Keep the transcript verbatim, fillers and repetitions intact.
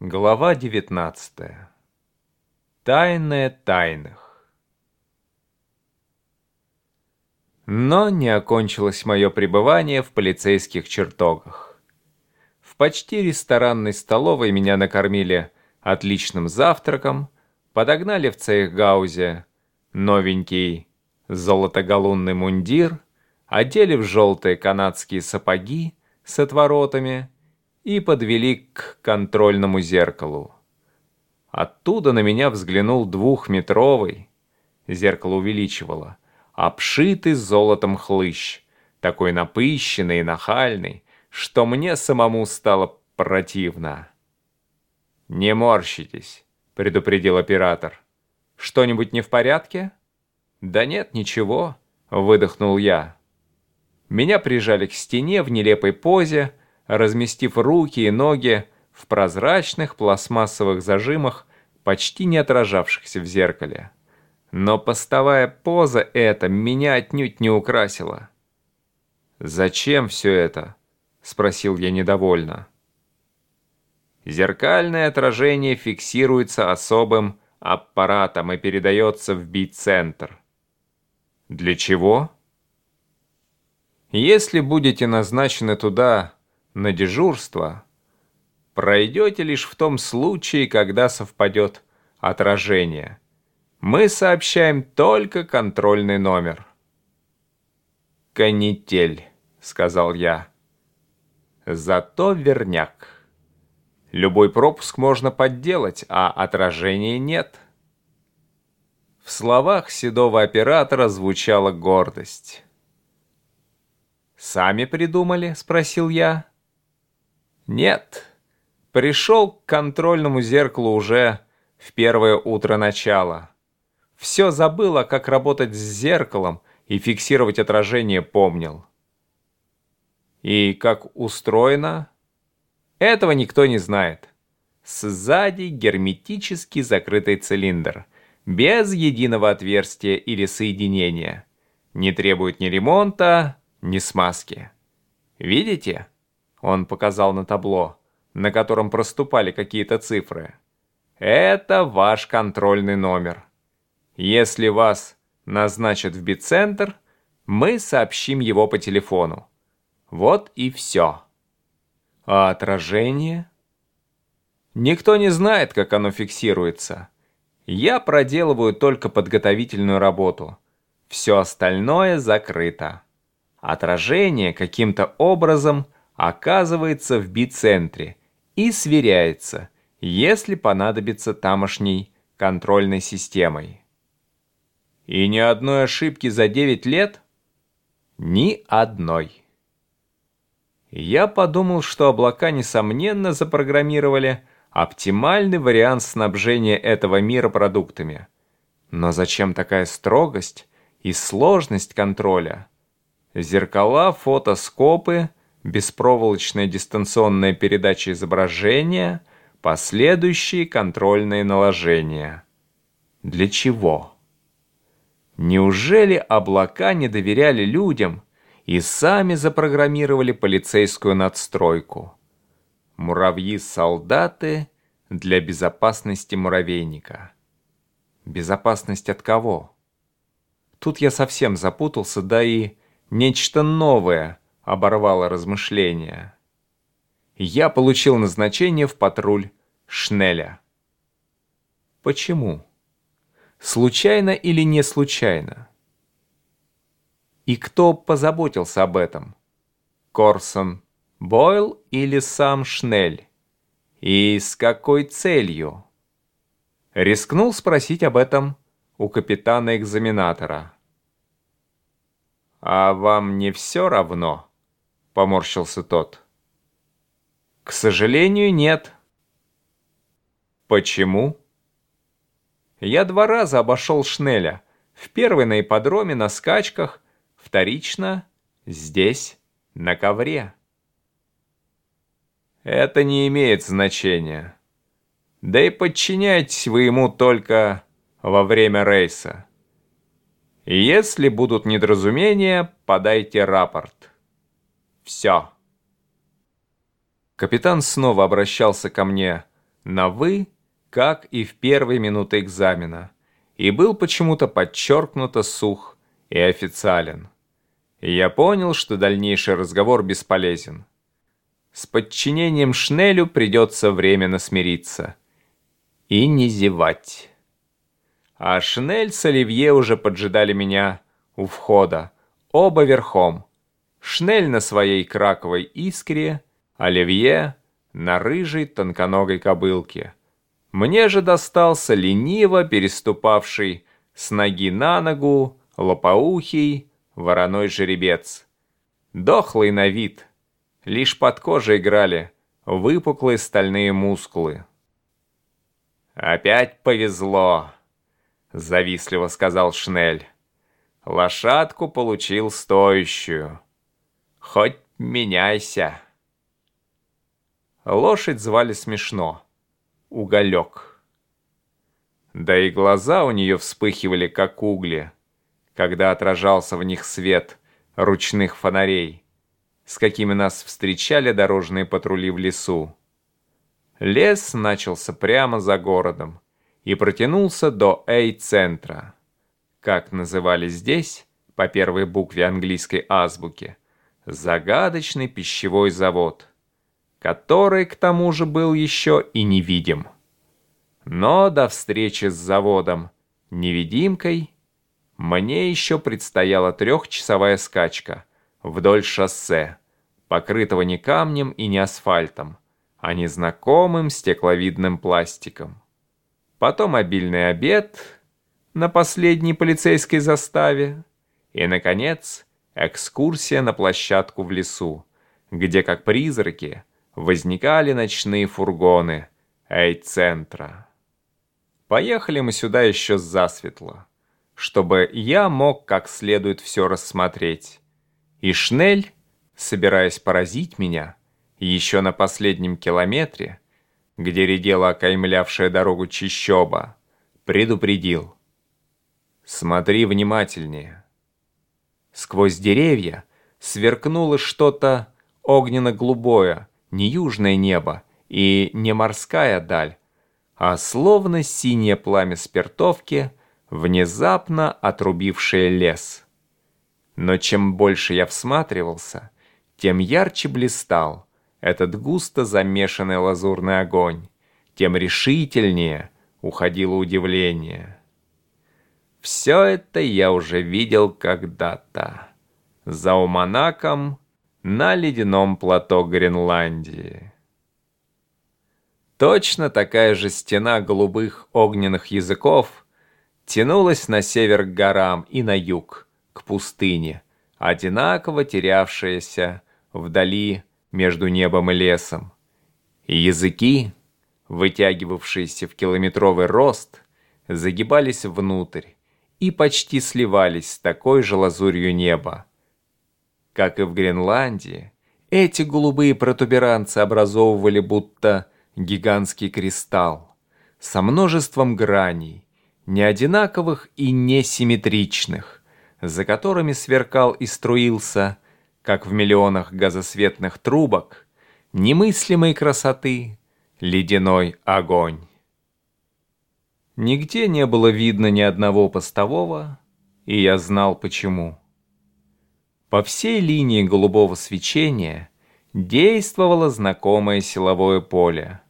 Глава девятнадцатая. Тайное тайных. Но не окончилось мое пребывание в полицейских чертогах. В почти ресторанной столовой меня накормили отличным завтраком, подогнали в цейхгаузе новенький золотогалунный мундир, одели в желтые канадские сапоги с отворотами и подвели к контрольному зеркалу. Оттуда на меня взглянул двухметровый, зеркало увеличивало, обшитый золотом хлыщ, такой напыщенный и нахальный, что мне самому стало противно. «Не морщитесь», — предупредил оператор. «Что-нибудь не в порядке?» «Да нет, ничего», — выдохнул я. Меня прижали к стене в нелепой позе, разместив руки и ноги в прозрачных пластмассовых зажимах, почти не отражавшихся в зеркале. Но постовая поза эта меня отнюдь не украсила. «Зачем все это?» — спросил я недовольно. Зеркальное отражение фиксируется особым аппаратом и передается в би-центр. Для чего? Если будете назначены туда на дежурство, пройдете лишь в том случае, когда совпадет отражение. Мы сообщаем только контрольный номер. «Канитель», — сказал я. «Зато верняк. Любой пропуск можно подделать, а отражения нет». В словах седого оператора звучала гордость. «Сами придумали?» — спросил я. «Нет, пришел к контрольному зеркалу уже в первое утро начала. Все забыл, а как работать с зеркалом и фиксировать отражение помнил». «И как устроено?» «Этого никто не знает. Сзади герметически закрытый цилиндр, без единого отверстия или соединения. Не требует ни ремонта, ни смазки. Видите?» Он показал на табло, на котором проступали какие-то цифры. «Это ваш контрольный номер. Если вас назначат в би-центр, мы сообщим его по телефону. Вот и все». А отражение? Никто не знает, как оно фиксируется. Я проделываю только подготовительную работу. Все остальное закрыто. Отражение каким-то образом оказывается в би-центре и сверяется, если понадобится тамошней контрольной системой. И ни одной ошибки за девять лет? Ни одной. Я подумал, что облака, несомненно, запрограммировали оптимальный вариант снабжения этого мира продуктами. Но зачем такая строгость и сложность контроля? Зеркала, фотоскопы, беспроволочная дистанционная передача изображения, последующие контрольные наложения. Для чего? Неужели облака не доверяли людям и сами запрограммировали полицейскую надстройку? Муравьи-солдаты для безопасности муравейника. Безопасность от кого? Тут я совсем запутался, да и нечто новое оборвало размышления. Я получил назначение в патруль Шнеля. Почему? Случайно или не случайно? И кто позаботился об этом? Корсон Бойл или сам Шнель? И с какой целью? Рискнул спросить об этом у капитана-экзаменатора. «А вам не все равно?» — поморщился тот. «К сожалению, нет». «Почему?» «Я два раза обошел Шнеля. В первый на ипподроме на скачках, вторично здесь, на ковре». «Это не имеет значения. Да и подчиняйтесь вы ему только во время рейса. Если будут недоразумения, подайте рапорт. Все». Капитан снова обращался ко мне на «вы», как и в первые минуты экзамена, и был почему-то подчеркнуто сух и официален. И я понял, что дальнейший разговор бесполезен. С подчинением Шнелю придется временно смириться. И не зевать. А Шнель с Оливье уже поджидали меня у входа, оба верхом. Шнель на своей краковой искре, Оливье на рыжей тонконогой кобылке. Мне же достался лениво переступавший с ноги на ногу лопоухий вороной жеребец. Дохлый на вид, лишь под кожей играли выпуклые стальные мускулы. «Опять повезло», — завистливо сказал Шнель. «Лошадку получил стоящую. Хоть меняйся». Лошадь звали смешно — Уголек. Да и глаза у нее вспыхивали, как угли, когда отражался в них свет ручных фонарей, с какими нас встречали дорожные патрули в лесу. Лес начался прямо за городом и протянулся до Эй-центра, как называли здесь, по первой букве английской азбуки, загадочный пищевой завод, который, к тому же, был еще и невидим. Но до встречи с заводом-невидимкой мне еще предстояла трехчасовая скачка вдоль шоссе, покрытого не камнем и не асфальтом, а незнакомым стекловидным пластиком. Потом обильный обед на последней полицейской заставе и, наконец, экскурсия на площадку в лесу, где, как призраки, возникали ночные фургоны Эй-центра. Поехали мы сюда еще засветло, чтобы я мог как следует все рассмотреть. И Шнель, собираясь поразить меня, еще на последнем километре, где редела окаймлявшая дорогу чащоба, предупредил: «Смотри внимательнее». Сквозь деревья сверкнуло что-то огненно-голубое, не южное небо и не морская даль, а словно синее пламя спиртовки, внезапно отрубившее лес. Но чем больше я всматривался, тем ярче блистал этот густо замешанный лазурный огонь, тем решительнее уходило удивление. Все это я уже видел когда-то, за Уманаком, на ледяном плато Гренландии. Точно такая же стена голубых огненных языков тянулась на север к горам и на юг, к пустыне, одинаково терявшаяся вдали между небом и лесом. И языки, вытягивавшиеся в километровый рост, загибались внутрь и почти сливались с такой же лазурью неба. Как и в Гренландии, эти голубые протуберанцы образовывали будто гигантский кристалл со множеством граней, неодинаковых и несимметричных, за которыми сверкал и струился, как в миллионах газосветных трубок, немыслимой красоты ледяной огонь. Нигде не было видно ни одного постового, и я знал почему. По всей линии голубого свечения действовало знакомое силовое поле.